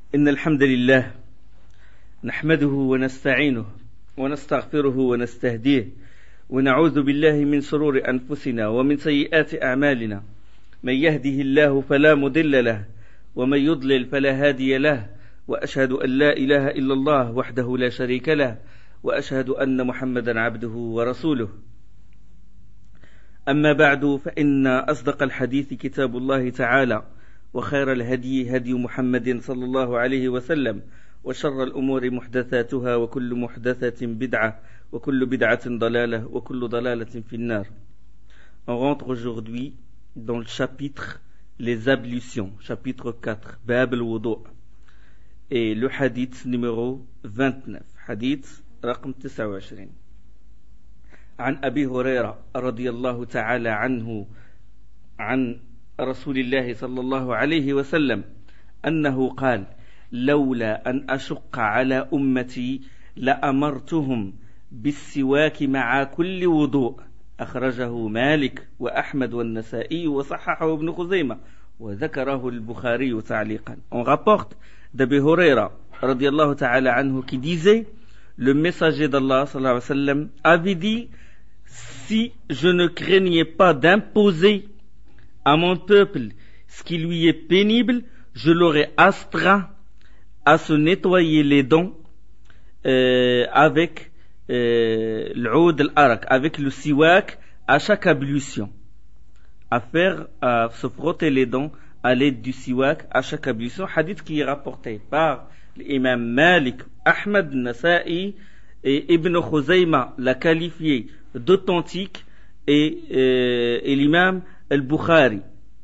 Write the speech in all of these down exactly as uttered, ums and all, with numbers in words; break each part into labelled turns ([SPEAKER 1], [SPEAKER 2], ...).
[SPEAKER 1] إن الحمد لله نحمده ونستعينه ونستغفره ونستهديه ونعوذ بالله من شرور أنفسنا ومن سيئات أعمالنا. من يهده الله فلا مضل له ومن يضلل فلا هادي له، وأشهد أن لا إله إلا الله وحده لا شريك له، وأشهد أن محمدا عبده ورسوله. أما بعد، فإن أصدق الحديث كتاب الله تعالى، وخير الهدي هدي محمد صلى الله عليه وسلم، وشر الأمور محدثاتها، وكل محدثة بدعة، وكل بدعة ضلالة، وكل ضلالة في النار. On rentre aujourd'hui dans le chapitre les ablutions, chapitre quatre, Bab al-Wudu, et le hadith numéro vingt-neuf, hadith رقم تسعة وعشرين. عن أبي هريرة رضي الله تعالى عنه عن رسول الله صلى الله عليه وسلم أنه قال: لولا أن أشق على أمتي لأمرتهم بالسواك مع كل وضوء. أخرجه مالك وأحمد والنسائي وصححه ابن خزيمة وذكره البخاري تعليقا. On rapporte d'Abi Huraira radiyallahu ta'ala anhu qui disait: le messager d'Allah sallallahu alayhi wa sallam avait dit: si je ne craignais pas d'imposer à mon peuple ce qui lui est pénible, je l'aurais astreint à se nettoyer les dents euh, avec euh, l'oud al-arak, avec le siwak à chaque ablution, à faire, à se frotter les dents à l'aide du siwak à chaque ablution. Hadith qui est rapporté par l'imam Malik, Ahmad, Nasa'i et Ibn Khuzayma l'a qualifié d'authentique, et, euh, et l'imam al-Bukhari.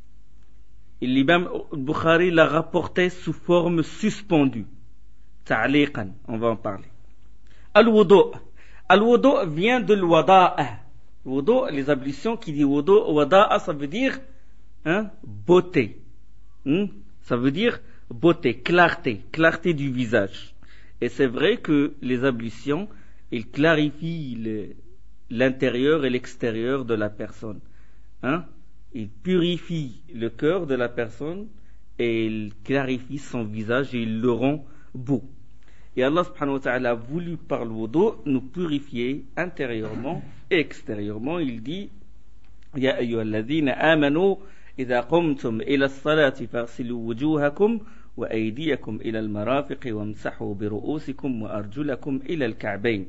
[SPEAKER 1] Et l'imam al-Bukhari l'a rapporté sous forme suspendue. Ta'liqan, on va en parler. Al-Wudu. Al-Wudu vient de l'Wada'a. Wudu, les ablutions qui dit Wudu, Wada'a, ça veut dire hein, beauté. Hein? Ça veut dire beauté, clarté, clarté du visage. Et c'est vrai que les ablutions, ils clarifient le, l'intérieur et l'extérieur de la personne. Hein? Ils purifient le cœur de la personne et ils clarifient son visage et ils le rendent beau. Et Allah subhanahu wa ta'ala a voulu par le wudu nous purifier intérieurement et extérieurement. Il dit: Ya ayyuhalladhina amanu idha qumtum ila as-salati faghsilu wujuhakum wa aydiyakum ila al-marafiqi wamsahu bi ru'usikum wa arjulakum ila al-ka'bayn.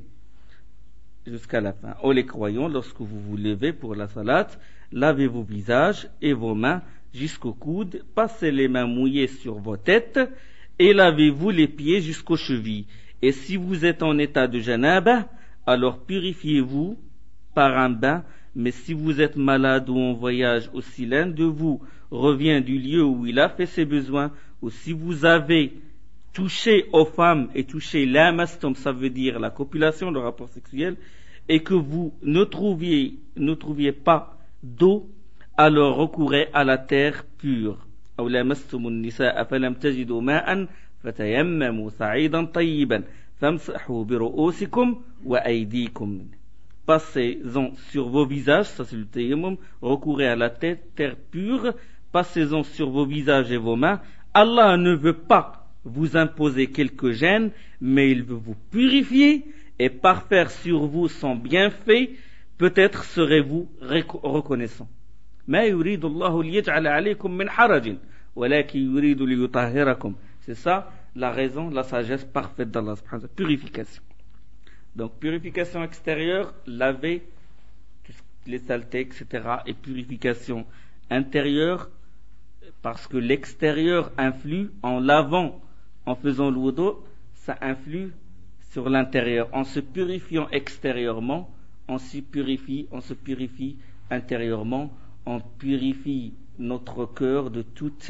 [SPEAKER 1] Jusqu'à la fin. Ô les croyants, lorsque vous vous levez pour la salat, lavez vos visages et vos mains jusqu'aux coudes, passez les mains mouillées sur vos têtes et lavez-vous les pieds jusqu'aux chevilles. Et si vous êtes en état de janaba, alors purifiez-vous par un bain. Mais si vous êtes malade ou en voyage, ou si l'un de vous revient du lieu où il a fait ses besoins, ou si vous avez touché aux femmes et touché l'amastom, ça veut dire la copulation, le rapport sexuel, et que vous ne trouviez, ne trouviez pas d'eau, alors recourez à la terre pure. أو لامستم النساء فلم تجدوا ماء فتيمموا صعيدا طيبا فامسحوا برؤوسكم وأيديكم. Passez-en sur vos visages, ça c'est le tayammum, recourez à la terre, terre pure, passez-en sur vos visages et vos mains. Allah ne veut pas vous imposer quelques gênes, mais il veut vous purifier et parfaire sur vous son bienfait. Peut-être serez-vous reconnaissant. ما يريد الله ليجعل عليكم من حرج ولكن يريد ليطهركم. C'est ça la raison, la sagesse parfaite d'Allah subhanahu wa ta'ala. Purification. Donc purification extérieure, laver toutes les saletés, et cetera. Et purification intérieure, parce que l'extérieur influe en lavant, en faisant le wudu, ça influe sur l'intérieur. En se purifiant extérieurement, on se purifie, on se purifie intérieurement. On purifie notre cœur de toute,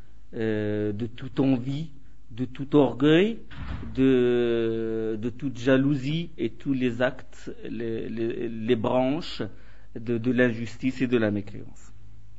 [SPEAKER 1] euh, de toute envie, de tout orgueil, de, de toute jalousie et tous les actes, les, les, les branches de, de l'injustice et de la mécréance.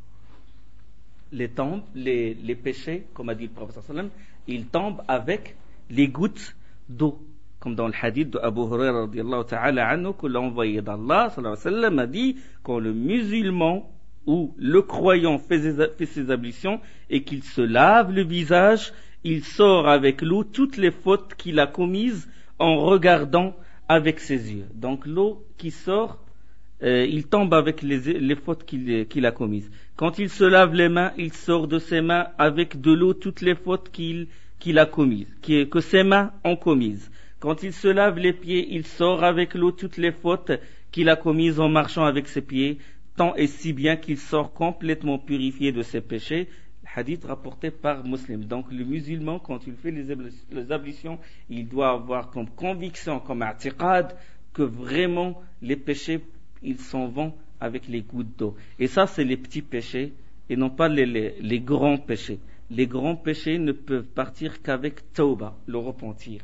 [SPEAKER 1] Les tombes, les, les péchés, comme a dit le prophète sallam, ils tombent avec les gouttes d'eau. Comme dans le hadith de Abu Huraira radiyallahu ta'ala anhu, que l'envoyé d'Allah sallallahu alayhi wa sallam a dit: quand le musulman ou le croyant fait ses, fait ses ablutions et qu'il se lave le visage il sort avec l'eau toutes les fautes qu'il a commises en regardant avec ses yeux. Donc l'eau qui sort, euh, il tombe avec les, les fautes qu'il, qu'il a commises. Quand il se lave les mains, il sort de ses mains avec de l'eau toutes les fautes qu'il, qu'il a commises, qui, que ses mains ont commises. Quand il se lave les pieds, il sort avec l'eau toutes les fautes qu'il a commises en marchant avec ses pieds, tant et si bien qu'il sort complètement purifié de ses péchés. Hadith rapporté par Muslim. Donc le musulman, quand il fait les, abl- les ablutions, il doit avoir comme conviction, comme i'tiqad, que vraiment les péchés, ils s'en vont avec les gouttes d'eau. Et ça, c'est les petits péchés et non pas les, les, les grands péchés. Les grands péchés ne peuvent partir qu'avec tawba, le repentir.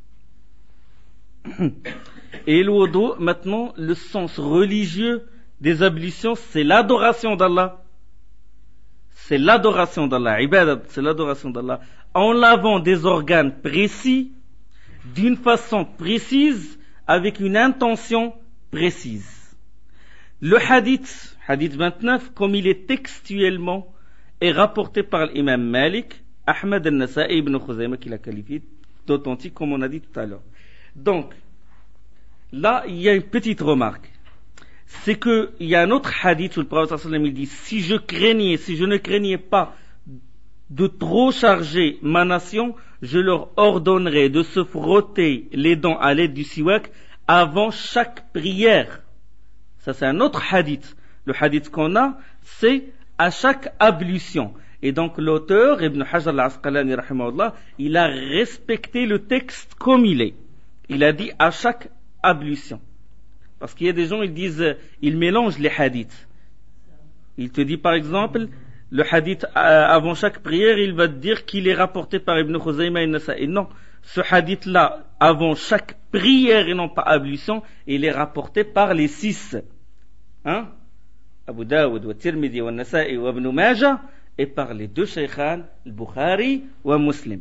[SPEAKER 1] Et le wudu, maintenant, le sens religieux des ablutions, c'est l'adoration d'Allah. C'est l'adoration d'Allah, ibadat, c'est l'adoration d'Allah, en lavant des organes précis, d'une façon précise, avec une intention précise. Le hadith, hadith vingt-neuf, comme il est textuellement, est rapporté par l'imam Malik, Ahmed al-Nasa'i ibn Khuzayma, qui l'a qualifié d'authentique, comme on a dit tout à l'heure. Donc, là, il y a une petite remarque. C'est que il y a un autre hadith où le prophète sallallahu alayhi wa sallam il dit, si je craignais, si je ne craignais pas de trop charger ma nation, je leur ordonnerais de se frotter les dents à l'aide du siwak avant chaque prière. Ça, c'est un autre hadith. Le hadith qu'on a, c'est à chaque ablution. Et donc, l'auteur, Ibn Hajar al-Asqalani, rahimahullah, il a respecté le texte comme il est. Il a dit à chaque ablution. Parce qu'il y a des gens, ils disent, ils mélangent les hadiths. Il te dit par exemple, le hadith euh, avant chaque prière, il va te dire qu'il est rapporté par Ibn Khuzayma et Nasa'i. Non, ce hadith-là, avant chaque prière et non pas ablution, il est rapporté par les six. Hein? Abu Dawud, wa Tirmidhi, wa Nasa'i, wa Ibn Majah, et par les deux shaykhan, le Bukhari, wa Muslim.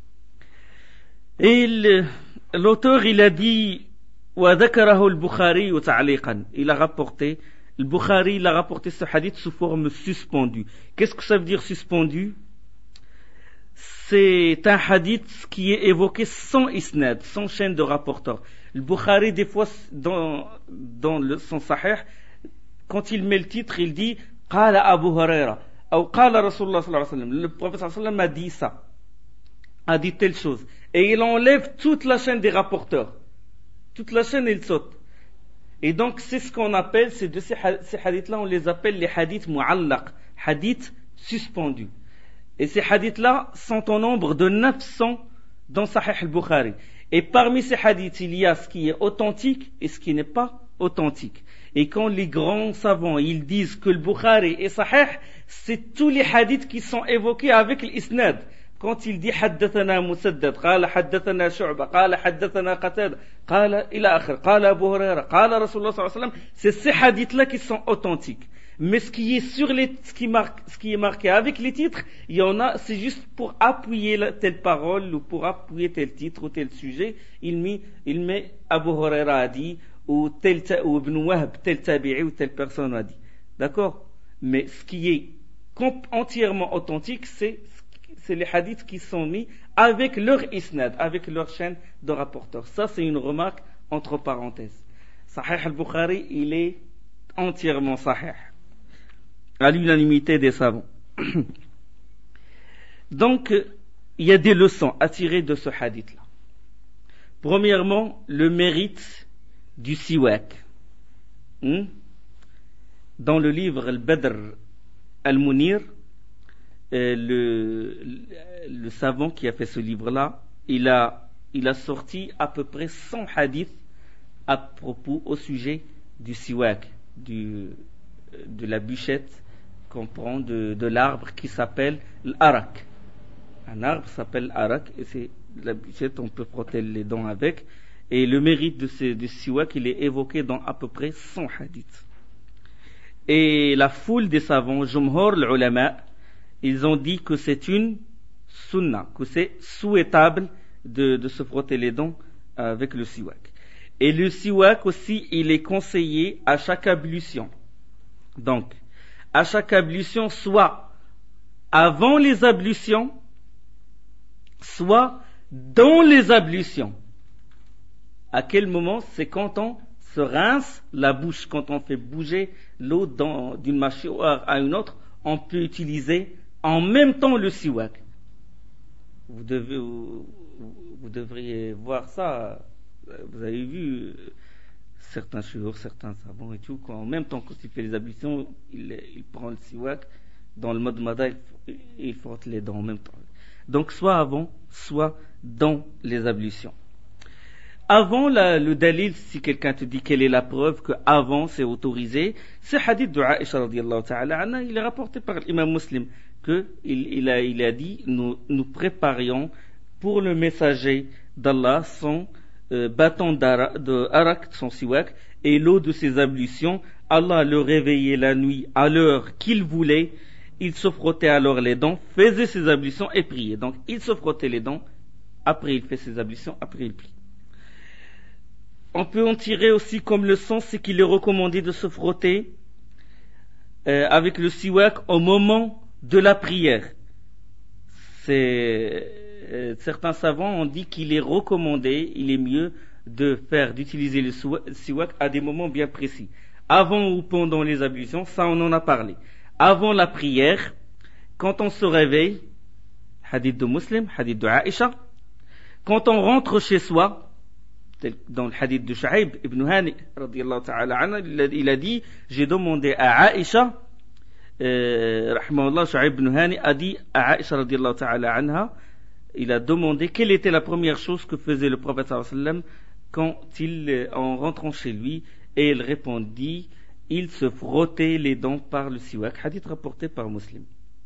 [SPEAKER 1] Et le, l'auteur, il a dit, وذكره البخاري تعليقا. Il a rapporté, le Bukhari, il a rapporté ce hadith sous forme suspendue. Qu'est-ce que ça veut dire suspendu? C'est un hadith qui est évoqué sans isnad, sans chaîne de rapporteurs. Le Bukhari, des fois, dans, dans le, son sahih, quand il met le titre, il dit قال أبو هريرة ou قال رسول الله صلى الله عليه وسلم. Le prophète صلى الله عليه وسلم a dit ça, a dit telle chose. Et il enlève toute la chaîne des rapporteurs. Toute la chaîne, elle saute. Et donc, c'est ce qu'on appelle, ces, deux, ces hadiths-là, on les appelle les hadiths mu'allaq, hadiths suspendus. Et ces hadiths-là sont au nombre de neuf cents dans Sahih al-Bukhari. Et parmi ces hadiths, il y a ce qui est authentique et ce qui n'est pas authentique. Et quand les grands savants, ils disent que le Bukhari est Sahih, c'est tous les hadiths qui sont évoqués avec l'isnad. Quand il dit حدثنا مسدد قال حدثنا شعبة قال حدثنا قتادة قال إلى آخر قال أبو هريرة قال رسول الله صلى الله عليه وسلم, c'est ces hadiths-là qui sont authentiques. Mais ce qui est sur les, ce qui marque, ce qui est marqué avec les titres, il y en a, c'est juste pour appuyer la, telle parole ou pour appuyer tel titre ou tel sujet. Il met, il met Abu Huraira a dit ou tel ou Ibn Wahb, tel tabi'i ou telle personne a dit. D'accord? Mais ce qui est entièrement authentique, c'est c'est les hadiths qui sont mis avec leur isnad, avec leur chaîne de rapporteurs. Ça, c'est une remarque entre parenthèses. Sahih al-Bukhari, il est entièrement sahih, à l'unanimité des savants. Donc, il y a des leçons à tirer de ce hadith-là. Premièrement, le mérite du siwak. Hmm? Dans le livre Al-Badr Al-Munir, Euh, le, le savant qui a fait ce livre-là, il a, il a sorti à peu près cent hadiths à propos, au sujet du siwak, du, de la bûchette qu'on prend de, de l'arbre qui s'appelle l'arak. Un arbre s'appelle l'arak et c'est la bûchette, on peut frotter les dents avec. Et le mérite de ce du siwak, il est évoqué dans à peu près cent hadiths. Et la foule des savants, Jumhur l'ulama, ils ont dit que c'est une sunna, que c'est souhaitable de, de se frotter les dents avec le siwak. Et le siwak aussi, il est conseillé à chaque ablution. Donc, à chaque ablution, soit avant les ablutions, soit dans les ablutions. À quel moment? C'est quand on se rince la bouche, quand on fait bouger l'eau dans, d'une mâchoire à une autre, on peut utiliser en même temps le siwak. Vous, devez, vous, vous devriez voir ça. Vous avez vu certains chouyours, certains savants et tout, quand en même temps quand il fait les ablutions, il, il prend le siwak dans le mode mada, il, il frotte les dents en même temps. Donc soit avant, soit dans les ablutions. Avant la, le dalil, si quelqu'un te dit quelle est la preuve que avant c'est autorisé, ce hadith de Aïcha radiyallahu ta'ala anha, il est rapporté par l'imam Muslim que il, il, a, il a dit nous, nous préparions pour le messager d'Allah son euh, bâton de arak, son siwak, et l'eau de ses ablutions. Allah le réveillait la nuit à l'heure qu'il voulait. Il se frottait alors les dents, faisait ses ablutions et priait. Donc il se frottait les dents, après il fait ses ablutions, après il prie. On peut en tirer aussi comme leçon, c'est qu'il est recommandé de se frotter euh, avec le siwak au moment de la prière. C'est, euh, certains savants ont dit qu'il est recommandé, il est mieux de faire, d'utiliser le siwak à des moments bien précis. Avant ou pendant les ablutions, ça on en a parlé. Avant la prière, quand on se réveille, hadith de Muslim, hadith de Aïcha, quand on rentre chez soi, dans le hadith de Shu'aib ibn Hani radiyallahu ta'ala anha, il a dit, j'ai demandé à Aïcha, euh, rahimahullah, Shu'aib ibn Hani a dit à Aïcha radiyallahu ta'ala anha, il a demandé quelle était la première chose que faisait le prophète sallallahu alayhi wa sallam quand il, en rentrant chez lui, et il répondit, il se frottait les dents par le siwak, hadith rapporté par Muslim.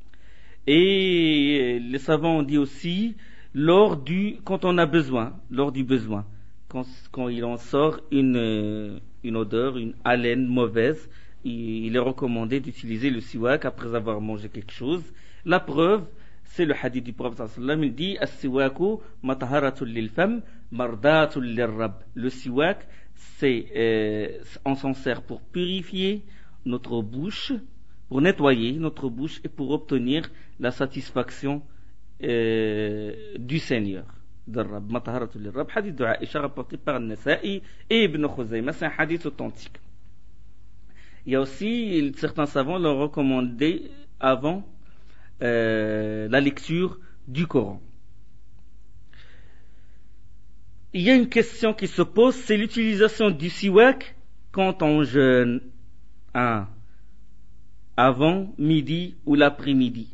[SPEAKER 1] Et les savants ont dit aussi, lors du, quand on a besoin, lors du besoin, Quand, quand il en sort une, une odeur, une haleine mauvaise, il, il est recommandé d'utiliser le siwak après avoir mangé quelque chose. La preuve, c'est le hadith du prophète sallallahu alayhi wa sallam, il dit as-siwaku mataharatul lil fam mardatul lirrab. Le siwak, c'est euh, on s'en sert pour purifier notre bouche, pour nettoyer notre bouche et pour obtenir la satisfaction euh, du Seigneur. Darrab, mataharatul lirrab, hadith de Aïcha rapporté par An-Nasa'i et Ibn Khuzayma, c'est un hadith authentique. Il y a aussi, certains savants l'ont recommandé avant euh, la lecture du Coran. Il y a une question qui se pose, c'est l'utilisation du siwak quand on jeûne, hein, avant midi ou l'après-midi.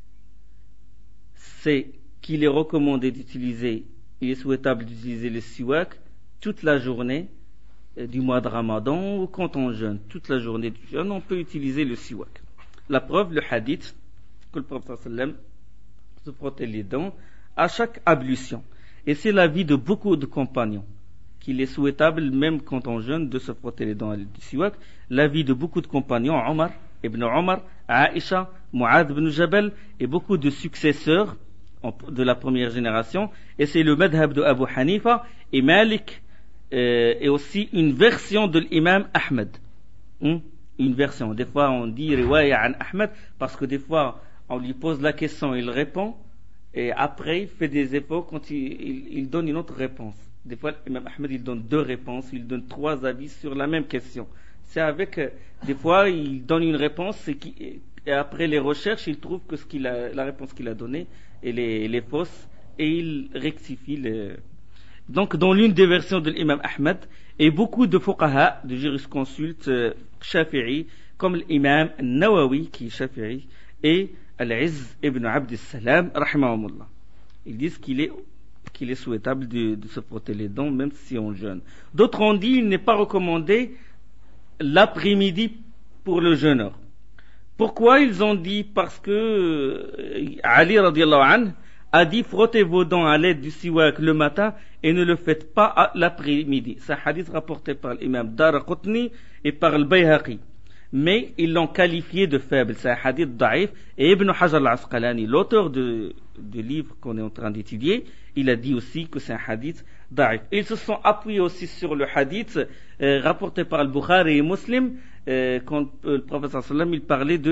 [SPEAKER 1] C'est qu'il est recommandé d'utiliser, il est souhaitable d'utiliser le siwak toute la journée euh, du mois de Ramadan ou quand on jeûne, toute la journée du jeûne, on peut utiliser le siwak. La preuve, le hadith, que le prophète sallam se frottait les dents à chaque ablution. Et c'est l'avis de beaucoup de compagnons, qu'il est souhaitable, même quand on jeûne, de se frotter les dents du siwak. L'avis de beaucoup de compagnons, Omar, Ibn Omar, Aïcha, Mu'adh ibn Jabal, et beaucoup de successeurs de la première génération, et c'est le madhab de Abu Hanifa et Malik, euh, et aussi une version de l'imam Ahmed. Hum? Une version. Des fois on dit riwaya an Ahmed parce que des fois on lui pose la question, il répond, et après il fait des efforts quand il, il, il donne une autre réponse. Des fois l'imam Ahmed il donne deux réponses, il donne trois avis sur la même question. C'est avec, euh, des fois il donne une réponse et, qui, et après les recherches il trouve que ce qu'il a, la réponse qu'il a donnée elle est, elle est fausse et il rectifie le... Donc dans l'une des versions de l'imam Ahmed, et beaucoup de fuqaha, de jurisconsultes euh, shafi'i, comme l'imam Nawawi qui est shafi'i, et Al-Izz ibn Abd al-Salam rahimahumullah, ils disent qu'il est, qu'il est souhaitable de, de se frotter les dents même si on jeûne. D'autres ont dit il n'est pas recommandé l'après-midi pour le jeûneur. Pourquoi ils ont dit? Parce que euh, Ali radiallahu anhu a dit frottez vos dents à l'aide du siwak le matin et ne le faites pas à l'après-midi. C'est un hadith rapporté par l'imam Daraqutni et par le Bayhaqi. Mais ils l'ont qualifié de faible. C'est un hadith daïf. Et Ibn Hajar al-Asqalani, l'auteur de, de livre qu'on est en train d'étudier, il a dit aussi que c'est un hadith daïf. Ils se sont appuyés aussi sur le hadith euh, rapporté par le Bukhari et Muslim, euh, quand euh, le prophète sallallahu alayhi wa sallam il parlait de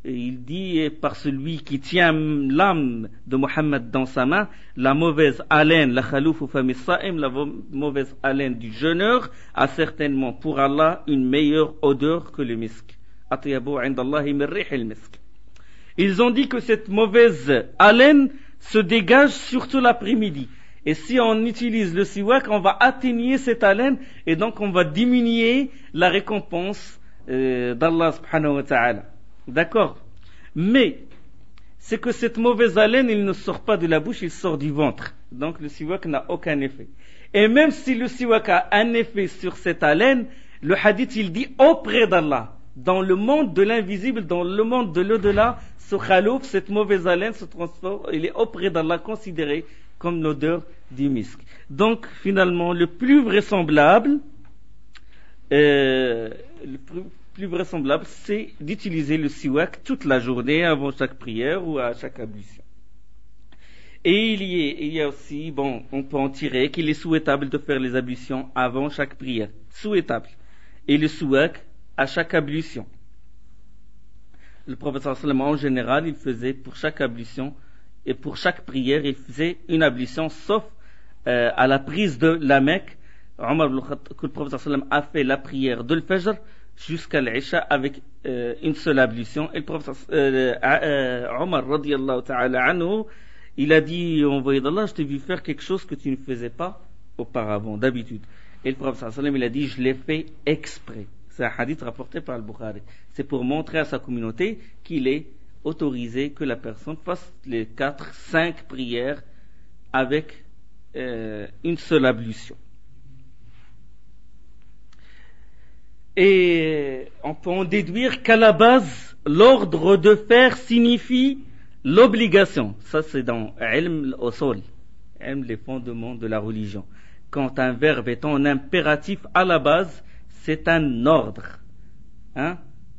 [SPEAKER 1] il dit par celui qui tient l'âme de Mohammed dans sa main, la mauvaise haleine, la khalouf fami sa'im, la mauvaise haleine du jeûneur a certainement pour Allah une meilleure odeur que le misk. Atyabu indallahi min rihil misk. Ils ont dit que cette mauvaise haleine se dégage surtout l'après-midi. Et si on utilise le siwak, on va atténuer cette haleine et donc on va diminuer la récompense euh, d'Allah subhanahu wa ta'ala. D'accord? Mais c'est que cette mauvaise haleine, il ne sort pas de la bouche, il sort du ventre. Donc le siwak n'a aucun effet. Et même si le siwak a un effet sur cette haleine, le hadith il dit auprès d'Allah. Dans le monde de l'invisible, dans le monde de l'au-delà, ce khalouf, cette mauvaise haleine se transforme, il est auprès d'Allah considéré comme l'odeur du misk. Donc finalement, le plus vraisemblable, euh, le plus, plus vraisemblable, c'est d'utiliser le siwak toute la journée avant chaque prière ou à chaque ablution. Et il y, est, il y a aussi, bon, on peut en tirer qu'il est souhaitable de faire les ablutions avant chaque prière. Souhaitable. Et le siwak à chaque ablution. Le prophète sallallahu alayhi wa sallam, en général, il faisait pour chaque ablution et pour chaque prière, il faisait une ablution, sauf euh, à la prise de la Mecque. Omar, que le prophète sallallahu alayhi wa sallam a fait la prière de l'Fajr jusqu'à l'Isha avec euh, une seule ablution. Et le prophète euh, euh, Omar, radiyallahu ta'ala anhu, il a dit, envoyé d'Allah, je t'ai vu faire quelque chose que tu ne faisais pas auparavant, d'habitude. Et le prophète sallallahu alayhi wa sallam, il a dit, je l'ai fait exprès. C'est un hadith rapporté par le Bukhari. C'est pour montrer à sa communauté qu'il est autorisé que la personne fasse les quatre, cinq prières avec euh, une seule ablution. Et on peut en déduire qu'à la base, l'ordre de faire signifie l'obligation. Ça, c'est dans Ilm al-Usul, Ilm les fondements de la religion. Quand un verbe est en impératif à la base, c'est un ordre. Hein?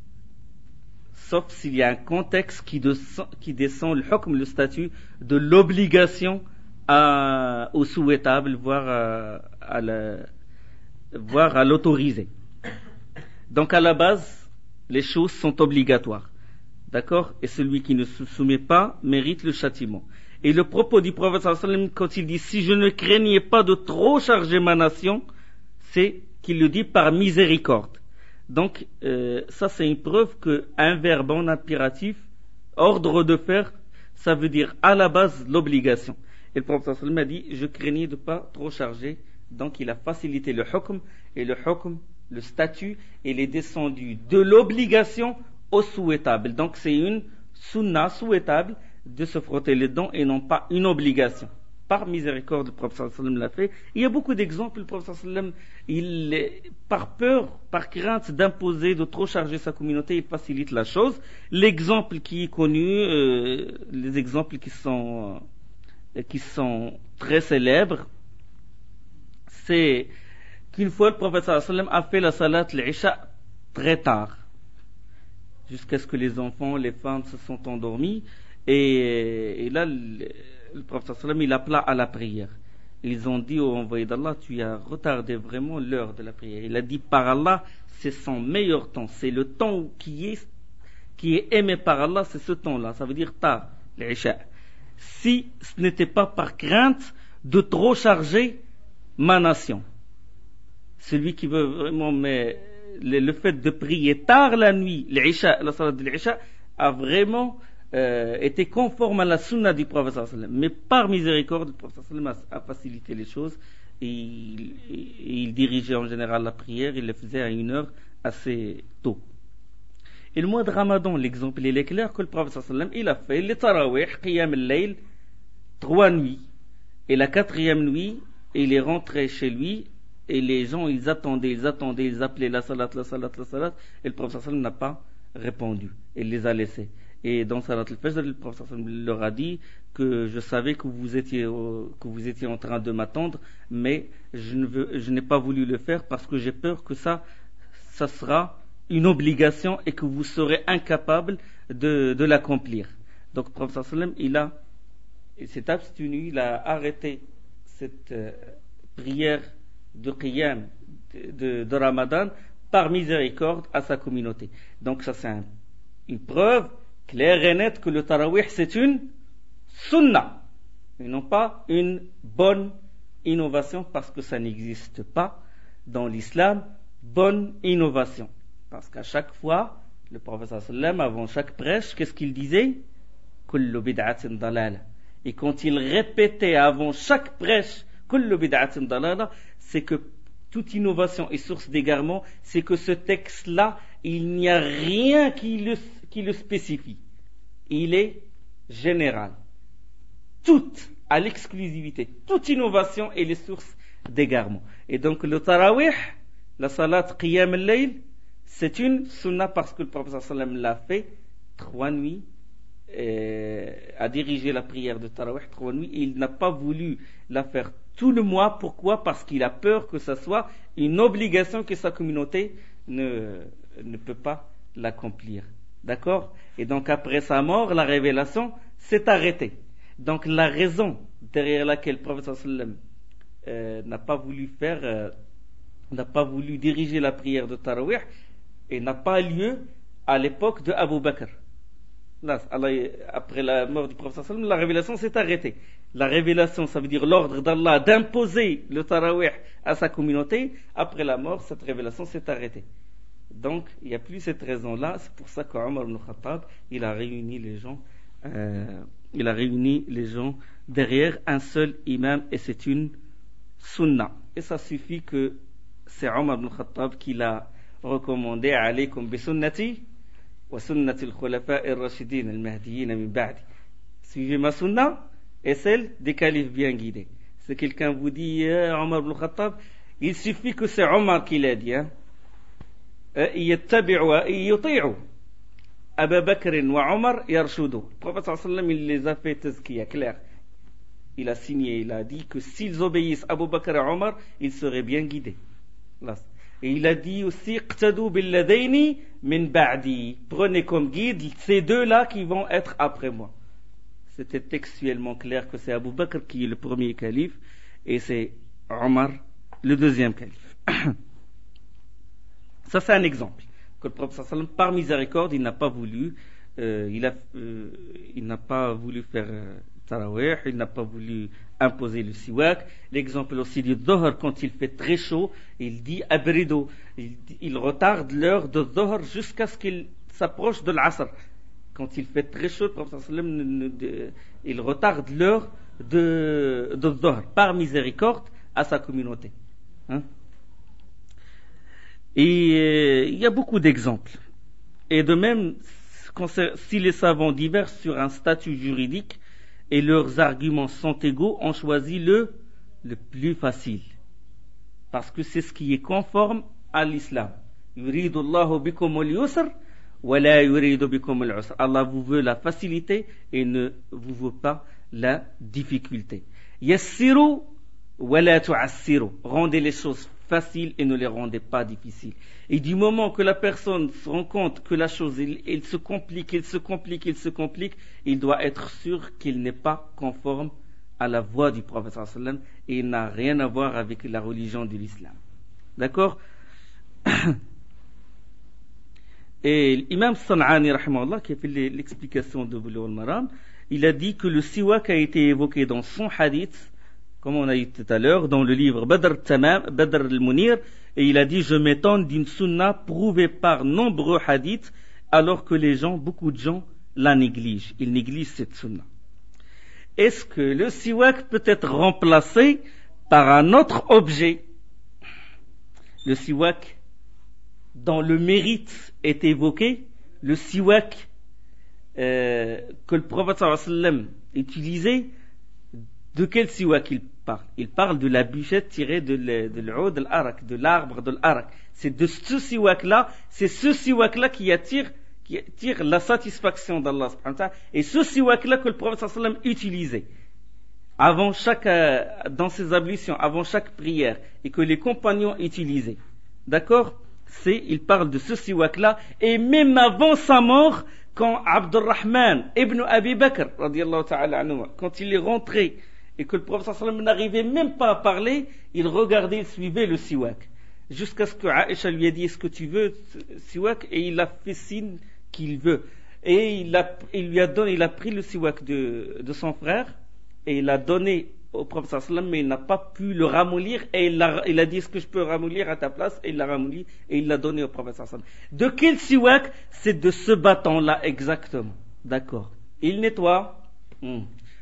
[SPEAKER 1] Sauf s'il y a un contexte qui descend, qui descend le hukm, le statut de l'obligation à, au souhaitable, voire à, à, la, voire à l'autoriser. Donc à la base, les choses sont obligatoires. D'accord? Et celui qui ne se soumet pas mérite le châtiment. Et le propos du prophète sallallahu alayhi wa sallam, quand il dit « Si je ne craignais pas de trop charger ma nation », c'est qu'il le dit par miséricorde. Donc, euh, ça c'est une preuve qu'un verbe en impératif, ordre de faire, ça veut dire à la base l'obligation. Et le prophète sallallahu alayhi wa sallam a dit, je craignais de ne pas trop charger, donc il a facilité le hukm, et le hukm, le statut, il est descendu de l'obligation au souhaitable. Donc c'est une sunna souhaitable de se frotter les dents et non pas une obligation. Par miséricorde, le prophète sallallahu alayhi wa sallam l'a fait. Il y a beaucoup d'exemples. Le prophète sallallahu alayhi wa sallam, il, par peur, par crainte d'imposer, de trop charger sa communauté, il facilite la chose. L'exemple qui est connu, euh, les exemples qui sont, euh, qui sont très célèbres, c'est qu'une fois le prophète sallallahu alayhi wa sallam a fait la salat l'Isha très tard, jusqu'à ce que les enfants, les femmes se sont endormis. Et, et là, le, le prophète sallam, il appela à la prière. Ils ont dit au envoyé d'Allah, tu as retardé vraiment l'heure de la prière. Il a dit, par Allah, c'est son meilleur temps. C'est le temps qui est, qui est aimé par Allah, c'est ce temps-là. Ça veut dire tard, l'Isha. Si ce n'était pas par crainte de trop charger ma nation. Celui qui veut vraiment, mais le, le fait de prier tard la nuit, l'Isha, la salat de l'Isha, a vraiment Euh, était conforme à la sunna du prophète sallallahu alayhi wa sallam. Mais par miséricorde, le prophète sallallahu alayhi wa sallam a, a facilité les choses et il, et il dirigeait en général la prière, il le faisait à une heure assez tôt. Et le mois de Ramadan, l'exemple, il est clair que le prophète sallallahu alayhi wa sallam, il a fait les tarawih, qiyam al-layl, trois nuits. Et la quatrième nuit, il est rentré chez lui et les gens, ils attendaient, ils attendaient, ils appelaient la salat, la salat, la salat, et le prophète sallallahu alayhi wa sallam n'a pas répondu. Il les a laissés. Et dans Salat al-Fajr, le prophète leur a dit que je savais que vous étiez, que vous étiez en train de m'attendre, mais je, ne veux, je n'ai pas voulu le faire parce que j'ai peur que ça, ça sera une obligation et que vous serez incapable de, de l'accomplir. Donc le prophète il a, il s'est abstenu, il a arrêté cette euh, prière de qiyam de, de, de Ramadan par miséricorde à sa communauté. Donc ça c'est un, une preuve clair et net que le tarawih c'est une sunna et non pas une bonne innovation, parce que ça n'existe pas dans l'islam, bonne innovation. Parce qu'à chaque fois, le prophète sallam, avant chaque prêche, qu'est-ce qu'il disait? Kullu bid'atin dalala. Et quand il répétait avant chaque prêche, Kullu bid'atin dalala, c'est que toute innovation est source d'égarement, c'est que ce texte-là, il n'y a rien qui le, qui le spécifie. Il est général. Toute, à l'exclusivité, toute innovation est les sources d'égarement. Et donc le tarawih, la salat qiyam al-layl, c'est une sunna parce que le prophète sallam l'a fait trois nuits, euh, a dirigé la prière de tarawih trois nuits, et il n'a pas voulu la faire tout le mois. Pourquoi? Parce qu'il a peur que ça soit une obligation que sa communauté ne, ne peut pas l'accomplir. D'accord? Et donc après sa mort, la révélation s'est arrêtée. Donc la raison derrière laquelle le prophète sallam euh, n'a pas voulu faire, euh, n'a pas voulu diriger la prière de tarawih, et n'a pas lieu à l'époque de Abu Bakr. Là, après la mort du prophète sallam, la révélation s'est arrêtée. La révélation, ça veut dire l'ordre d'Allah d'imposer le tarawih à sa communauté. Après la mort, cette révélation s'est arrêtée. Donc, il n'y a plus cette raison-là. C'est pour ça qu'Omar ibn Khattab, il a réuni les gens, euh, il a réuni les gens derrière un seul imam, et c'est une sunna. Et ça suffit que c'est Omar ibn Khattab qui l'a recommandé, alaykum bi sunnati wa sunnati al-khulafa'i ar-rashidin al-mahdiyyin min ba'di. Suivez ma sunna et celle des califes bien guidés. Si quelqu'un vous dit eh, Omar ibn Khattab, il suffit que c'est Omar qui l'a dit. Hein. Yattabi'u wa yuti'u Abu Bakr wa Omar yarshudu. Le prophète sallallahu alayhi wa sallam, il les a fait tazkiya, clair. Il a signé, il a dit que s'ils obéissent à Abu Bakr et Omar, ils seraient bien guidés. Là. Et il a dit aussi Qtadu billadaini min ba'di. Prenez comme guide ces deux-là qui vont être après moi. C'était textuellement clair que c'est Abu Bakr qui est le premier calife et c'est Omar le deuxième calife. Ça c'est un exemple que le prophète sallallahu alayhi wa sallam, par miséricorde, il n'a pas voulu euh, il, a, euh, il n'a pas voulu faire euh, tarawih, il n'a pas voulu imposer le siwak. L'exemple aussi du dhuhr, quand il fait très chaud, il dit abrido, il, il retarde l'heure de dhuhr jusqu'à ce qu'il s'approche de l'asr. Quand il fait très chaud, le prophète sallallahu alayhi wa sallam, il retarde l'heure de, de dhuhr par miséricorde à sa communauté. Hein? Et euh, il y a beaucoup d'exemples. Et de même, si les savants divergent sur un statut juridique et leurs arguments sont égaux, on choisit le, le plus facile. Parce que c'est ce qui est conforme à l'islam. Yuridu Allahu bikum al-yusr wa la yuridu bikum al-usr. Allah vous veut la facilité et ne vous veut pas la difficulté. Yassiru wa la tu'assiru. Rendez les choses faciles et ne les rendez pas difficiles. Et du moment que la personne se rend compte que la chose, elle, elle se complique, elle se complique, elle se complique, il doit être sûr qu'il n'est pas conforme à la voie du prophète sallallahu alayhi wa sallam et il n'a rien à voir avec la religion de l'islam. D'accord? Et l'imam San'ani, rahimahullah, qui a fait l'explication de Bulugh al-Maram, il a dit que le siwak a été évoqué dans son hadith, comme on a dit tout à l'heure, dans le livre Badr Tamam, Badr al-Munir, et il a dit, je m'étonne d'une sunna prouvée par nombreux hadiths, alors que les gens, beaucoup de gens, la négligent. Ils négligent cette sunna. Est-ce que le siwak peut être remplacé par un autre objet? Le siwak, dont le mérite est évoqué, le siwak euh, que le prophète sallallahu alayhi wa sallam utilisait, de quel siwak il parle? Il parle de la bûchette tirée de l'oud al-arak, de l'arbre de l'arak. C'est de ce siwak-là, c'est ce siwak-là qui attire, qui attire la satisfaction d'Allah subhanahu wa ta'ala. Et ce siwak-là que le prophète sallallahu alayhi wa sallam utilisait avant chaque, euh, dans ses ablutions, avant chaque prière, et que les compagnons utilisaient. D'accord? C'est, il parle de ce siwak-là, et même avant sa mort, quand Abdurrahman ibn Abi Bakr, radiyallahu ta'ala anhu, quand il est rentré, et que le prophète sallallahu alayhi wa sallam n'arrivait même pas à parler, il regardait, il suivait le siwak. Jusqu'à ce que Aïcha lui a dit, est-ce que tu veux siwak? Et il a fait signe qu'il veut. et il, a, il lui a donné, il a pris le siwak de, de son frère et il l'a donné au prophète sallallahu alayhi wa sallam, mais il n'a pas pu le ramollir et il a, il a dit est-ce que je peux ramollir à ta place, et il l'a ramolli et il l'a donné au prophète sallallahu alayhi wa sallam. De quel siwak? C'est de ce bâton-là exactement. D'accord. Il nettoie. Hmm.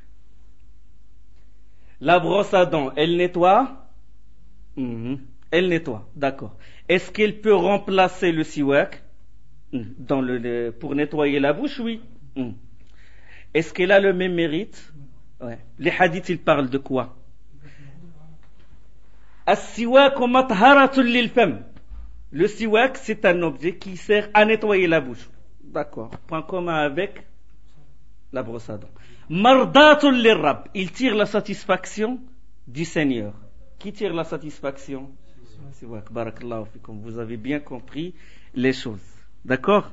[SPEAKER 1] La brosse à dents, elle nettoie. Hmm. Elle nettoie. D'accord. Est-ce qu'elle peut remplacer le siwak dans le, le, pour nettoyer la bouche? Oui. Hmm. Est-ce qu'elle a le même mérite? Ouais. Les hadiths, ils parlent de quoi? As-siwak matharatun lil fam. Le siwak, c'est un objet qui sert à nettoyer la bouche. D'accord. Point commun avec la brosse à dents. Mardatun lirrab. Il tire la satisfaction du Seigneur. Qui tire la satisfaction? Siwak. Barakallahu fikum. Vous avez bien compris les choses. D'accord?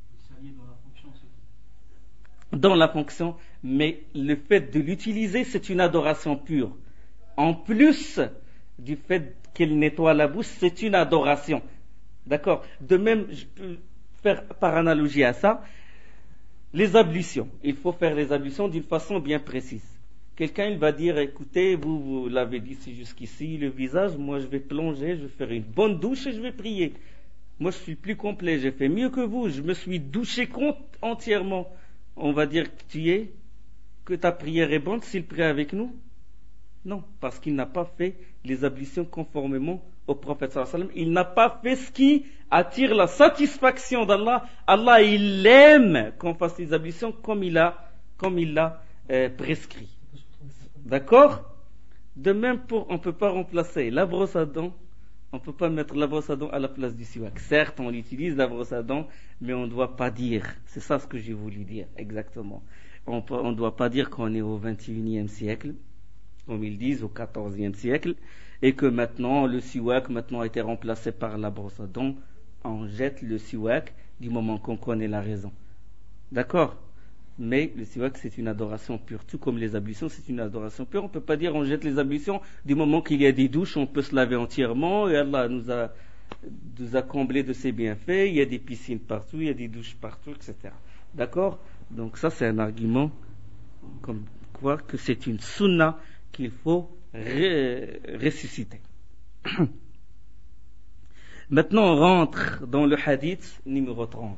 [SPEAKER 1] Dans la fonction, mais le fait de l'utiliser, c'est une adoration pure. En plus du fait qu'elle nettoie la bouche, c'est une adoration. D'accord? De même, je peux faire par analogie à ça, les ablutions. Il faut faire les ablutions d'une façon bien précise. Quelqu'un il va dire, écoutez, vous, vous l'avez dit jusqu'ici, le visage, moi je vais plonger, je vais faire une bonne douche et je vais prier. Moi je suis plus complet, j'ai fait mieux que vous, je me suis douché entièrement. On va dire que tu es, que ta prière est bonne s'il prie avec nous? Non, parce qu'il n'a pas fait les ablutions conformément au prophète sallallahu alayhi wa sallam. Il n'a pas fait ce qui attire la satisfaction d'Allah. Allah, il aime qu'on fasse les ablutions comme il a, comme il l'a euh, prescrit. D'accord? De même, pour, on ne peut pas remplacer la brosse à dents. On ne peut pas mettre la brosse à dents à la place du siwak. Certes, on utilise la brosse à dents, mais on ne doit pas dire. C'est ça ce que j'ai voulu dire, exactement. On ne doit pas dire qu'on est au vingt et unième siècle, comme ils disent, au quatorzième siècle, et que maintenant, le siwak maintenant a été remplacé par la brosse à dents. On jette le siwak du moment qu'on connaît la raison. D'accord? Mais le siwak, c'est une adoration pure. Tout comme les ablutions, c'est une adoration pure. On ne peut pas dire on jette les ablutions du moment qu'il y a des douches, on peut se laver entièrement et Allah nous a, nous a comblé de ses bienfaits. Il y a des piscines partout, il y a des douches partout, et cetera. D'accord? Donc ça, c'est un argument comme quoi que c'est une sunna qu'il faut ré- ressusciter. Maintenant, on rentre dans le hadith numéro trente.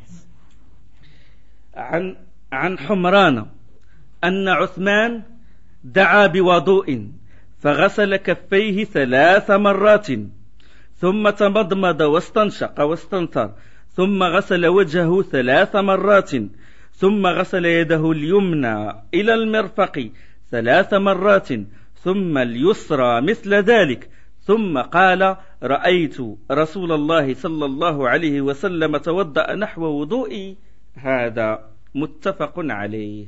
[SPEAKER 1] عن عن حمران أن عثمان دعا بوضوء فغسل كفيه ثلاث مرات ثم تمضمض واستنشق واستنثر ثم غسل وجهه ثلاث مرات ثم غسل يده اليمنى إلى المرفق ثلاث مرات ثم اليسرى مثل ذلك ثم قال رأيت رسول الله صلى الله عليه وسلم توضأ نحو وضوئي هذا متفق عليه.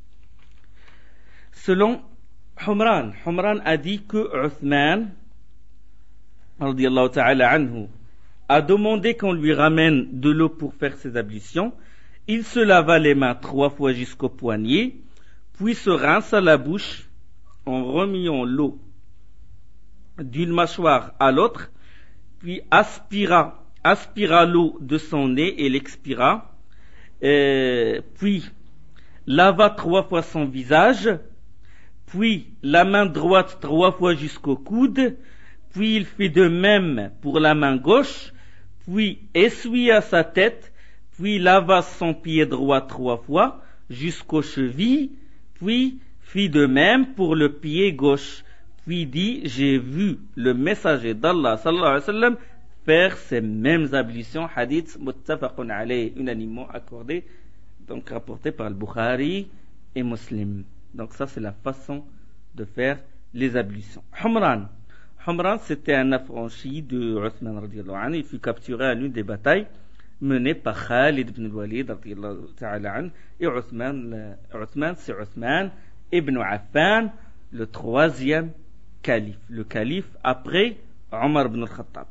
[SPEAKER 1] Selon Humran, Humran a dit que Uthman radiyallahu ta'ala anhu a demandé qu'on lui ramène de l'eau pour faire ses ablutions. Il se lava les mains trois fois jusqu'au poignet, puis se rinça la bouche en remuant l'eau d'une mâchoire à l'autre, puis aspira, aspira l'eau de son nez et l'expira. Euh, puis lava trois fois son visage, puis la main droite trois fois jusqu'au coude, puis il fit de même pour la main gauche, puis essuya sa tête, puis lava son pied droit trois fois jusqu'aux chevilles, puis fit de même pour le pied gauche, puis dit j'ai vu le messager d'Allah sallallahu alayhi wa sallam faire ces mêmes ablutions. Hadith muttafaqun alayh, unanimement accordé, donc rapporté par le Bukhari et Muslim. Donc ça c'est la façon de faire les ablutions. Humran, Humran c'était un affranchi de Uthman radiyallahu anhu. Il fut capturé à l'une des batailles menées par Khalid ibn al-Walid radiyallahu ta'ala anhu. Et Uthman, Uthman c'est Uthman ibn Affan, le troisième calife, le calife après Omar ibn al-Khattab.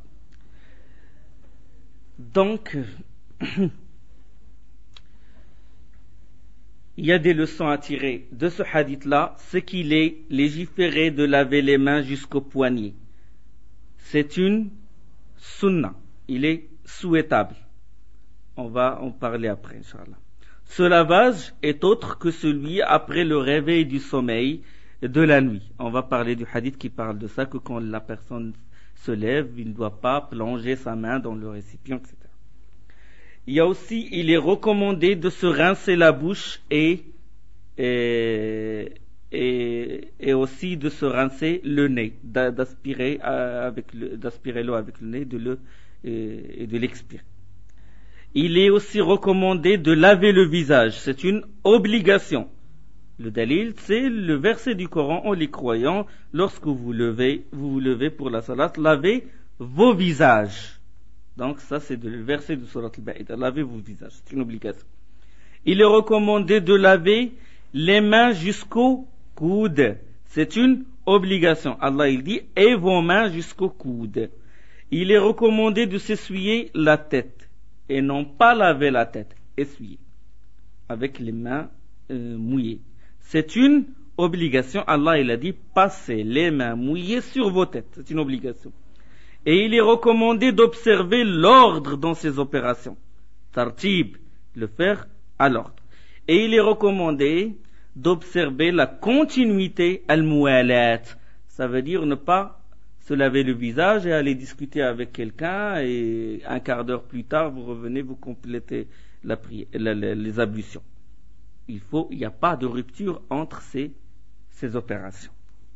[SPEAKER 1] Donc, il y a des leçons à tirer de ce hadith-là, c'est qu'il est légiféré de laver les mains jusqu'au poignet. C'est une sunna, il est souhaitable. On va en parler après, Inch'Allah. Ce lavage est autre que celui après le réveil du sommeil de la nuit. On va parler du hadith qui parle de ça, que quand la personne se lève, il ne doit pas plonger sa main dans le récipient, et cetera. Il y a aussi, il est recommandé de se rincer la bouche et, et, et, et aussi de se rincer le nez, d'aspirer, avec le, d'aspirer l'eau avec le nez de le, et, et de l'expirer. Il est aussi recommandé de laver le visage, c'est une obligation. Le dalil, c'est le verset du Coran, en les croyant, lorsque vous levez, vous vous levez pour la salat, lavez vos visages. Donc ça, c'est le verset du Surat al-Baqarah, lavez vos visages, c'est une obligation. Il est recommandé de laver les mains jusqu'au coude, c'est une obligation. Allah, il dit, et vos mains jusqu'au coude. Il est recommandé de s'essuyer la tête, et non pas laver la tête, essuyer, avec les mains euh, mouillées. C'est une obligation. Allah, il a dit, passez les mains mouillées sur vos têtes. C'est une obligation. Et il est recommandé d'observer l'ordre dans ces opérations. Tartib, le faire à l'ordre. Et il est recommandé d'observer la continuité al-muwalat. Ça veut dire ne pas se laver le visage et aller discuter avec quelqu'un et un quart d'heure plus tard, vous revenez, vous complétez la prière, la, la, les ablutions. Il faut, il n'y a pas de rupture entre ces, ces opérations.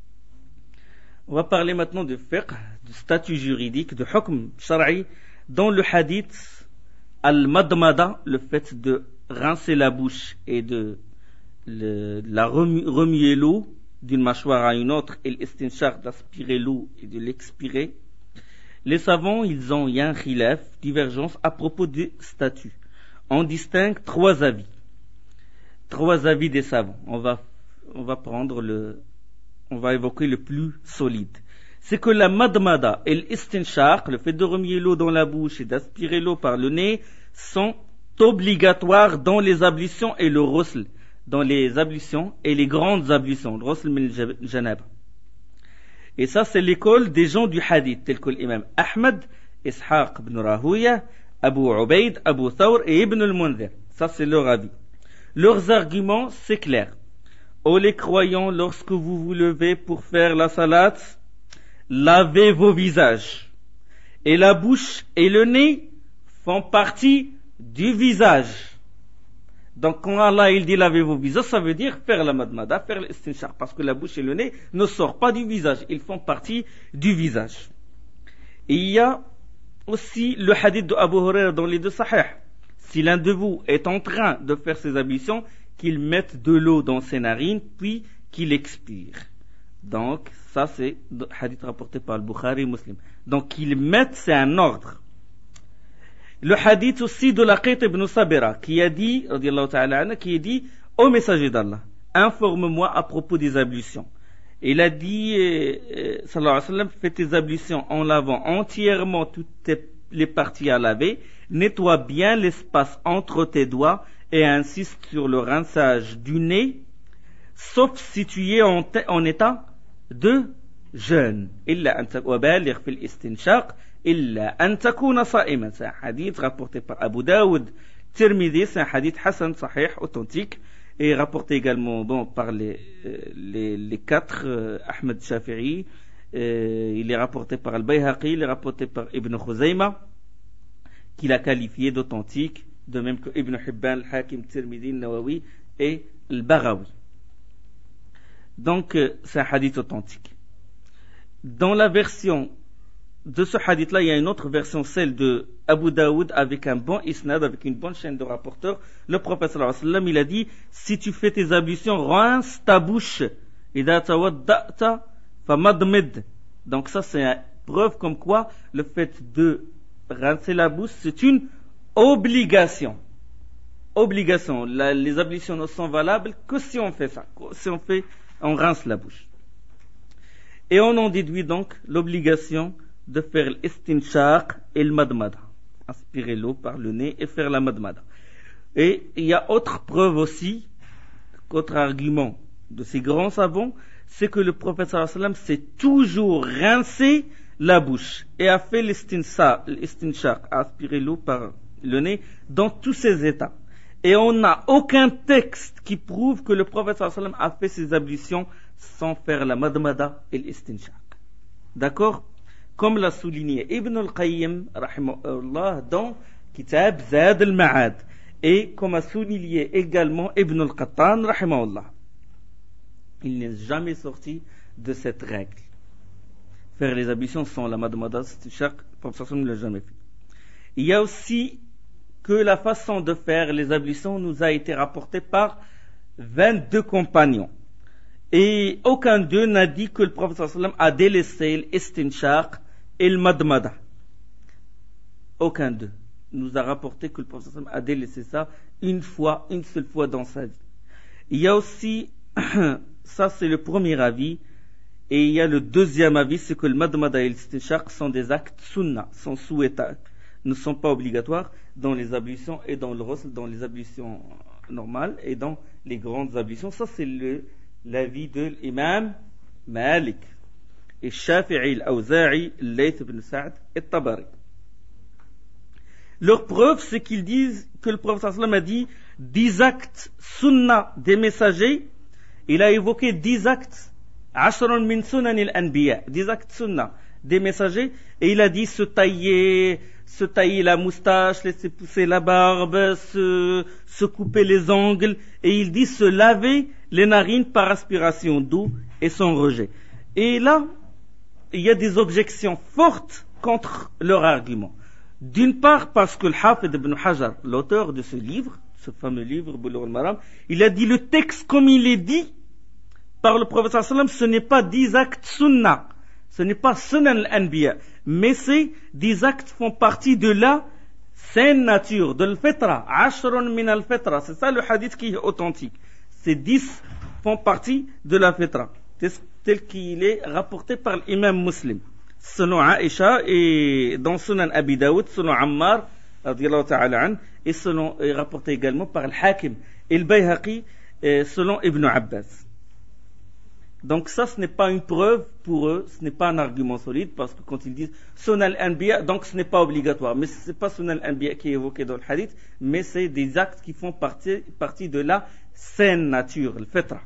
[SPEAKER 1] On va parler maintenant de fiqh, du statut juridique, de hukm shar'i, dans le hadith al-madmada, le fait de rincer la bouche et de, le, de la remuer l'eau d'une mâchoire à une autre, et l'istinshaq, d'aspirer l'eau et de l'expirer. Les savants, ils ont, il y a un khilaf, divergence à propos du statut. On distingue trois avis. Trois avis des savants. On va, on va prendre le, on va évoquer le plus solide. C'est que la madmada et l'istinshaq, le fait de remuer l'eau dans la bouche et d'aspirer l'eau par le nez, sont obligatoires dans les ablutions et le ghusl, dans les ablutions et les grandes ablutions, le ghusl min janaba. Et ça, c'est l'école des gens du hadith, tels que l'imam Ahmad, Ishaq ibn Rahouya, Abu Ubaid, Abu Thawr et Ibn al-Mundhir. Ça, c'est leur avis. Leurs arguments, c'est clair. Ô les croyants, lorsque vous vous levez pour faire la salat, lavez vos visages. Et la bouche et le nez font partie du visage. Donc quand Allah il dit lavez vos visages, ça veut dire faire la madmada, faire l'istinshaq, parce que la bouche et le nez ne sortent pas du visage, ils font partie du visage. Et il y a aussi le hadith de Abu Hurairah dans les deux sahih. Si l'un de vous est en train de faire ses ablutions, qu'il mette de l'eau dans ses narines, puis qu'il expire. Donc, ça c'est le hadith rapporté par le Bukhari et Muslim. Donc, qu'il mette, c'est un ordre. Le hadith aussi de Laqit ibn Sabira, qui a dit, radiyallahu ta'ala anhu, qui a dit, ô messager d'Allah, informe-moi à propos des ablutions. Il a dit, euh, sallallahu alayhi wa sallam, fais tes ablutions en lavant entièrement toutes les parties à laver, nettoie bien l'espace entre tes doigts et insiste sur le rinçage du nez, sauf si tu es en, en état de jeûne. Illa an tabaligh fil istinshaq illa an takuna sa'iman. C'est un hadith rapporté par Abu Daoud, Tirmidhi, c'est un hadith Hassan, sahih, authentique, et rapporté également bon, par les, les, les quatre, euh, Ahmed Shafi'i, euh, il est rapporté par Al-Bayhaqi, il est rapporté par Ibn Khuzayma, qui l'a qualifié d'authentique, de même que Ibn Hibban, Al-Hakim, Tirmidhi, Nawawi et Al-Baghawi. Donc, euh, c'est un hadith authentique. Dans la version de ce hadith-là, il y a une autre version, celle de Abu Daoud, avec un bon isnad, avec une bonne chaîne de rapporteurs. Le prophète sallallahu alayhi wa sallam, il a dit, si tu fais tes ablutions, rince ta bouche. Idha tawadda'ta famadmid. Donc ça, c'est une preuve comme quoi le fait de rincer la bouche, c'est une obligation. Obligation. La, les ablutions ne sont valables que si on fait ça. Si on fait, on rince la bouche. Et on en déduit donc l'obligation de faire l'istinshaq et le madmada. Aspirer l'eau par le nez et faire la madmada. Et il y a autre preuve aussi, autre argument de ces grands savants, c'est que le prophète sallallahu alayhi wa sallam s'est toujours rincé la bouche et a fait l'istinshaq, a aspiré l'eau par le nez dans tous ses états. Et on n'a aucun texte qui prouve que le prophète sallallahu alayhi wa sallam a fait ses ablutions sans faire la madmada et l'istinshaq. D'accord? Comme l'a souligné Ibn al-Qayyim, rahimahullah, dans Kitab Zad al-Ma'ad. Et comme a souligné également Ibn al-Qattan, rahimahullah. Il n'est jamais sorti de cette règle. Faire les ablutions sans la madmada, l'istinshaq, le prophète sallallahu alayhi wa sallam ne l'a jamais fait. Il y a aussi que la façon de faire les ablutions nous a été rapportée par vingt-deux compagnons. Et aucun d'eux n'a dit que le prophète sallallahu alayhi wa sallam a délaissé l'istinshaq et le madmada. Aucun d'eux nous a rapporté que le prophète sallallahu alayhi wa sallam a délaissé ça une fois, une seule fois dans sa vie. Il y a aussi, ça c'est le premier avis, et il y a le deuxième avis, c'est que le madmada et l'istinshaq sont des actes sunnah, sont souhaitables, ne sont pas obligatoires dans les ablutions et dans le ghusl, dans les ablutions normales et dans les grandes ablutions. Ça c'est le l'avis de l'imam Malik et Shafi'i, al-Awza'i, Layth ibn Sa'd et Tabari. Leur preuve, c'est qu'ils disent que le prophète sallallahu alayhi wa sallam a dit dix actes sunnah des messagers. Il a évoqué dix actes ashrun min sunan al-anbiya, dix actes sunnah des messagers, et il a dit se tailler, se tailler la moustache, laisser pousser la barbe, se, se couper les ongles, et il dit se laver les narines par aspiration d'eau et sans rejet. Et là, il y a des objections fortes contre leur argument. D'une part, parce que le Hafid ibn Hajar, l'auteur de ce livre, ce fameux livre, Bulugh al-Maram, il a dit le texte comme il est dit par le prophète sallallahu alayhi wa sallam, ce n'est pas dix actes sunnah, ce n'est pas sunan al-anbiya, mais c'est dix actes font partie de la saine nature, de l'fitra, ashrun min al-fitra, c'est ça le hadith qui est authentique. Ces dix font partie de la fitra, tel qu'il est rapporté par l'imam Muslim, selon Aïcha et dans Sunan Abi Daoud, selon Ammar, radiyallahu ta'ala an, et selon, et rapporté également par le Hakim et le Bayhaqi, selon Ibn Abbas. Donc ça, ce n'est pas une preuve pour eux, ce n'est pas un argument solide, parce que quand ils disent Sunan al-Anbiya, donc ce n'est pas obligatoire. Mais ce n'est pas Sunan al-Anbiya qui est évoqué dans le hadith, mais c'est des actes qui font partie, partie de la saine nature, le fitra.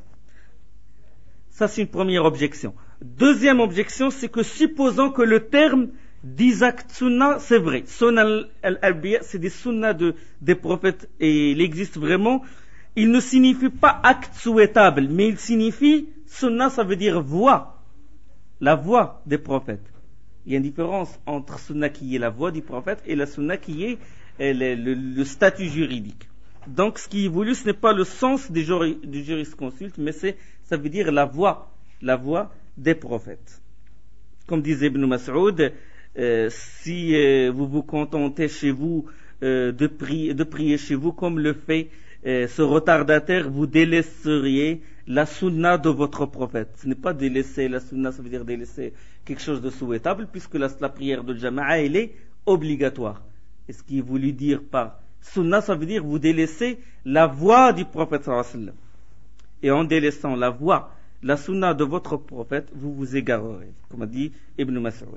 [SPEAKER 1] Ça, c'est une première objection. Deuxième objection, c'est que supposons que le terme dix actes sunnah, c'est vrai. Sunan al-Anbiya, c'est des sunnahs de, des prophètes, et il existe vraiment. Il ne signifie pas acte souhaitable, mais il signifie sunnah, ça veut dire voix, la voix des prophètes. Il y a une différence entre sunnah qui est la voix du prophète et la sunnah qui est le, le, le statut juridique. Donc ce qui est voulu, ce n'est pas le sens du jurisconsulte, mais c'est, ça veut dire la voix, la voix des prophètes. Comme disait Ibn Mas'ud, euh, si euh, vous vous contentez chez vous euh, de, prier, de prier chez vous comme le fait euh, ce retardataire, vous délaisseriez la sunna de votre prophète. Ce n'est pas délaisser la sunna, ça veut dire délaisser quelque chose de souhaitable, puisque la, la prière de Jama'a, elle est obligatoire. Et ce qui est voulu dire par sunna, ça veut dire vous délaissez la voix du prophète sallallahu alayhi wa sallam. Et en délaissant la voix, la sunna de votre prophète, vous vous égarerez, comme a dit Ibn Mas'ud.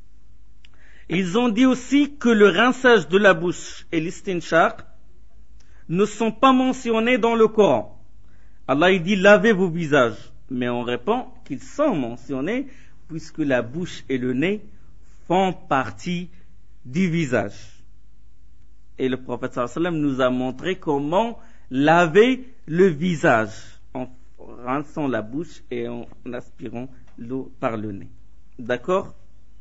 [SPEAKER 1] Ils ont dit aussi que le rinçage de la bouche et l'istinshaq ne sont pas mentionnés dans le Coran. Allah il dit lavez vos visages, mais on répond qu'ils sont mentionnés puisque la bouche et le nez font partie du visage. Et le prophète sallallahu alayhi wa sallam nous a montré comment laver le visage en rinçant la bouche et en aspirant l'eau par le nez. D'accord?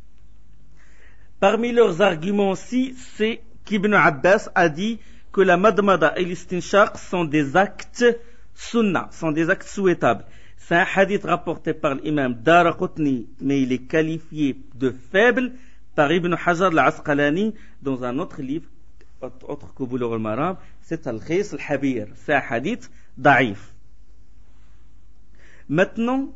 [SPEAKER 1] Parmi leurs arguments aussi, c'est qu'Ibn Abbas a dit que la madmada et l'istinshaq sont des actes sunnah, sont des actes souhaitables. C'est un hadith rapporté par l'imam Daraqutni, mais il est qualifié de faible par Ibn Hajar al-Asqalani dans un autre livre, autre que Bulugh al-Maram, c'est Al-Khis al-Habir. C'est un hadith da'if. Maintenant,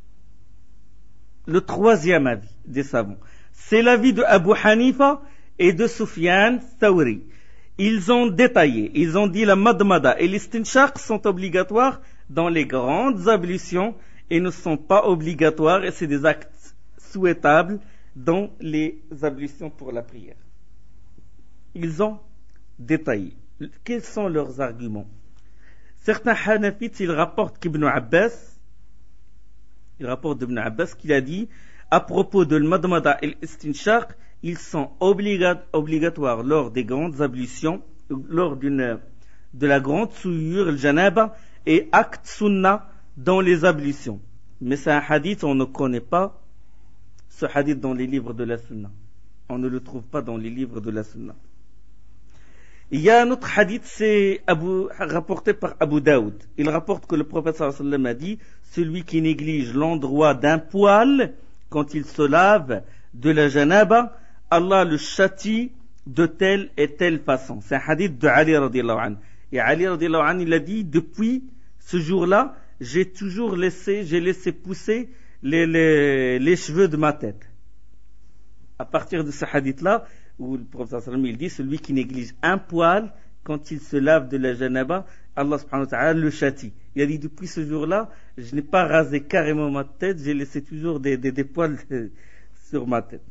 [SPEAKER 1] le troisième avis des savants, c'est l'avis de Abu Hanifa et de Sufyan Thawri. Ils ont détaillé, ils ont dit la madmada et l'istinshaq sont obligatoires dans les grandes ablutions et ne sont pas obligatoires, et c'est des actes souhaitables dans les ablutions pour la prière. Ils ont détaillé. quels sont leurs arguments? Certains Hanafites, ils rapportent qu'Ibn Abbas, il rapporte d'Ibn Abbas qu'il a dit, à propos de l'madmada et l'istinshaq, ils sont obligat- obligatoires lors des grandes ablutions, lors d'une, de la grande souillure, le janaba, et acte sunna dans les ablutions. Mais c'est un hadith, on ne connaît pas ce hadith dans les livres de la sunna. On ne le trouve pas dans les livres de la sunna. Il y a un autre hadith, c'est Abu, rapporté par Abu Daoud. Il rapporte que le prophète sallallahu alayhi wa sallam a dit, celui qui néglige l'endroit d'un poil quand il se lave de la janaba, Allah le châtie de telle et telle façon. C'est un hadith de Ali radiallahu anhu. Et Ali radiallahu anhu, il a dit, depuis ce jour-là, j'ai toujours laissé, j'ai laissé pousser les, les, les cheveux de ma tête. À partir de ce hadith-là, où le prophète sallallahu alayhi wa sallam, il dit, celui qui néglige un poil quand il se lave de la janaba, Allah subhanahu wa ta'ala le châtie. Il a dit, depuis ce jour-là, je n'ai pas rasé carrément ma tête, j'ai laissé toujours des, des, des poils sur ma tête.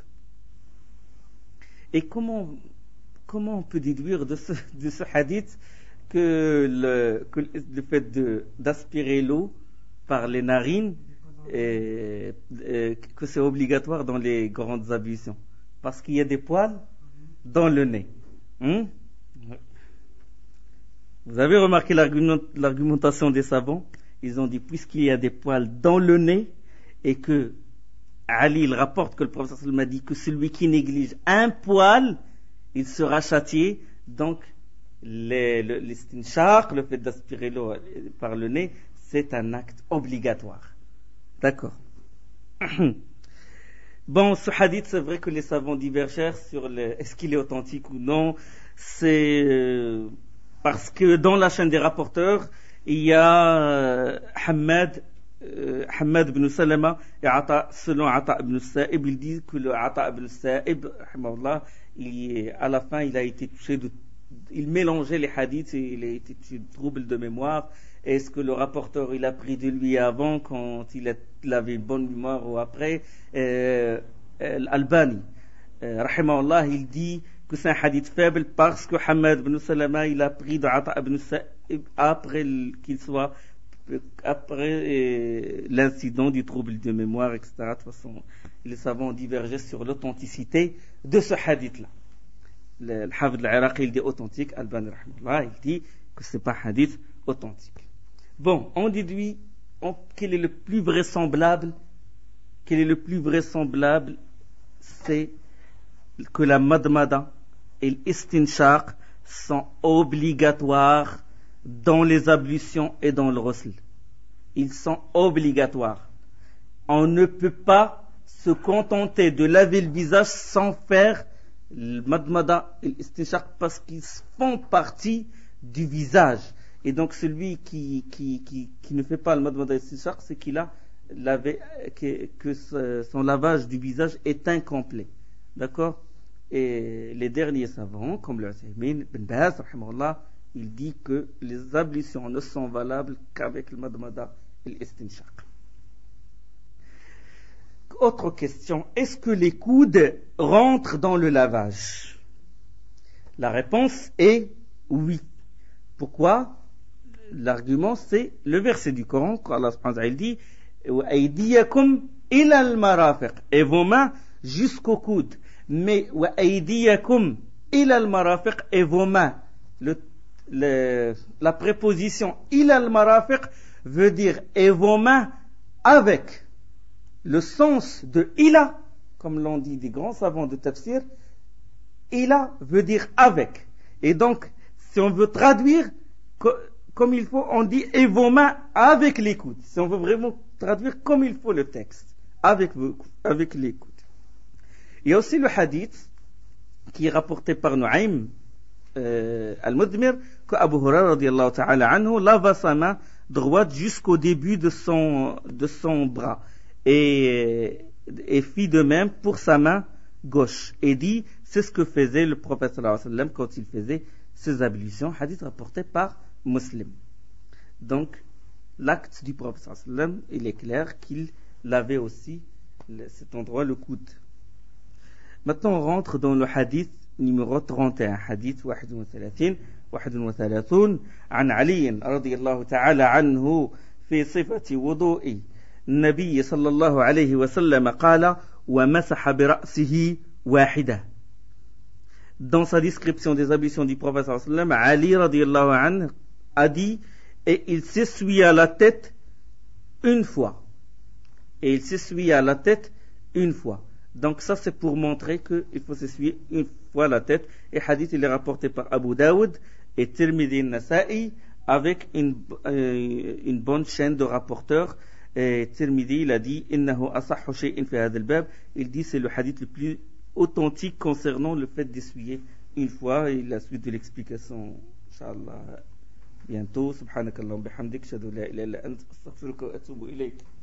[SPEAKER 1] Et comment, comment on peut déduire de ce, de ce hadith que le, que le fait de, d'aspirer l'eau par les narines, et, et, que c'est obligatoire dans les grandes ablutions? Parce qu'il y a des poils dans le nez. Hum? Vous avez remarqué l'argument, l'argumentation des savants? Ils ont dit, puisqu'il y a des poils dans le nez, et que Ali, il rapporte que le prophète sallallahu alayhi wa sallam a dit que celui qui néglige un poil, il sera châtié. Donc, les, le, l'istinshaq, le fait d'aspirer l'eau par le nez, c'est un acte obligatoire. D'accord. Bon, ce hadith, c'est vrai que les savants divergèrent sur le, est-ce qu'il est authentique ou non. C'est euh, parce que dans la chaîne des rapporteurs, il y a euh, Hamad, euh, Hamad ibn Salama et Ata, selon Ata ibn Sa'ib, il dit que le Ata ibn Sa'ib, il, à la fin, il a été touché de, il mélangeait les hadiths et il a été trouble de mémoire. Est-ce que le rapporteur, il a pris de lui avant, quand il, a, il avait une bonne mémoire, ou après? euh, Al-Albani, euh, rahimahullah, il dit que c'est un hadith faible parce que Hamad ibn Salama, il a pris de Ata ibn Sa'ib après qu'il soit, après euh, l'incident du trouble de mémoire, et cetera. De toute façon, les savants ont divergé sur l'authenticité de ce hadith-là. Le, le Hafid al-Iraqi, il dit authentique. Al-Albani, rahimahullah, il dit que c'est pas hadith authentique. Bon, on déduit on, quel est le plus vraisemblable, quel est le plus vraisemblable, c'est que la madmada et l'istinshaq sont obligatoires dans les ablutions et dans le ghusl. Ils sont obligatoires. On ne peut pas se contenter de laver le visage sans faire le madmada et l'istinshaq parce qu'ils font partie du visage. Et donc celui qui, qui, qui, qui ne fait pas le madmada et l'istinshaq, c'est qu'il a lavé, que, que son lavage du visage est incomplet. D'accord? Et les derniers savants, comme le Uthaymin, Ben Baz, rahimahullah, il dit que les ablutions ne sont valables qu'avec le madmada et l'istinshaq. Autre question, est-ce que les coudes rentrent dans le lavage? La réponse est oui. Pourquoi? L'argument, c'est le verset du Coran, quand Allah subhanahu wa ta'ala dit وَأَيْدِيَكُمْ إِلَى الْمَرَافِقِ, et vos mains jusqu'au coude. Mais وَأَيْدِيَكُمْ إِلَى الْمَرَافِقِ, et vos mains. Le, le, la préposition إِلَى الْمَرَافِقِ veut dire et vos mains avec. Le sens de ila, comme l'ont dit des grands savants de tafsir, ila veut dire avec. Et donc, si on veut traduire comme il faut, on dit et vos mains avec les coudes. Si on veut vraiment traduire comme il faut le texte, avec, vos, avec les coudes. Il y a aussi le hadith qui est rapporté par Nu'aym euh, al-Mudmir, que Abu Hurairah radiyallahu ta'ala anhu lava sa main droite jusqu'au début de son, de son bras. Et, et fit de même pour sa main gauche. Et dit, c'est ce que faisait le prophète sallallahu alayhi wa sallam quand il faisait ses ablutions. Hadith rapporté par Muslim. Donc, l'acte du prophète sallallahu alayhi wa sallam, il est clair qu'il lavait aussi le, cet endroit, le coude. Maintenant, on rentre dans le hadith numéro trente et un, hadith واحد وثلاثين, واحد وثلاثون عن علي رضي الله تعالى عنه في صفة وضوء النبي صلى الله عليه وسلم قال ومسح برأسه واحدة. Dans sa description des ablutions du prophète sallallahu alayhi wa sallam, Ali radiyallahu anhu a dit et il s'essuya la tête une fois. Et il s'essuya la tête une fois. Donc ça c'est pour montrer qu'il faut s'essuyer une fois la tête. Et hadith il est rapporté par Abu Daoud et Tirmidhi Nasa'i avec une, euh, une bonne chaîne de rapporteurs. Et Tirmidhi il a dit innahu asahhu shay'in fi hadha al-bab. Il dit c'est le hadith le plus authentique concernant le fait d'essuyer une fois. Et la suite de l'explication inshallah bientôt. Subhanakallahumma bihamdik ashhadu an la ilaha illa anta astaghfiruka wa atubu ilayk.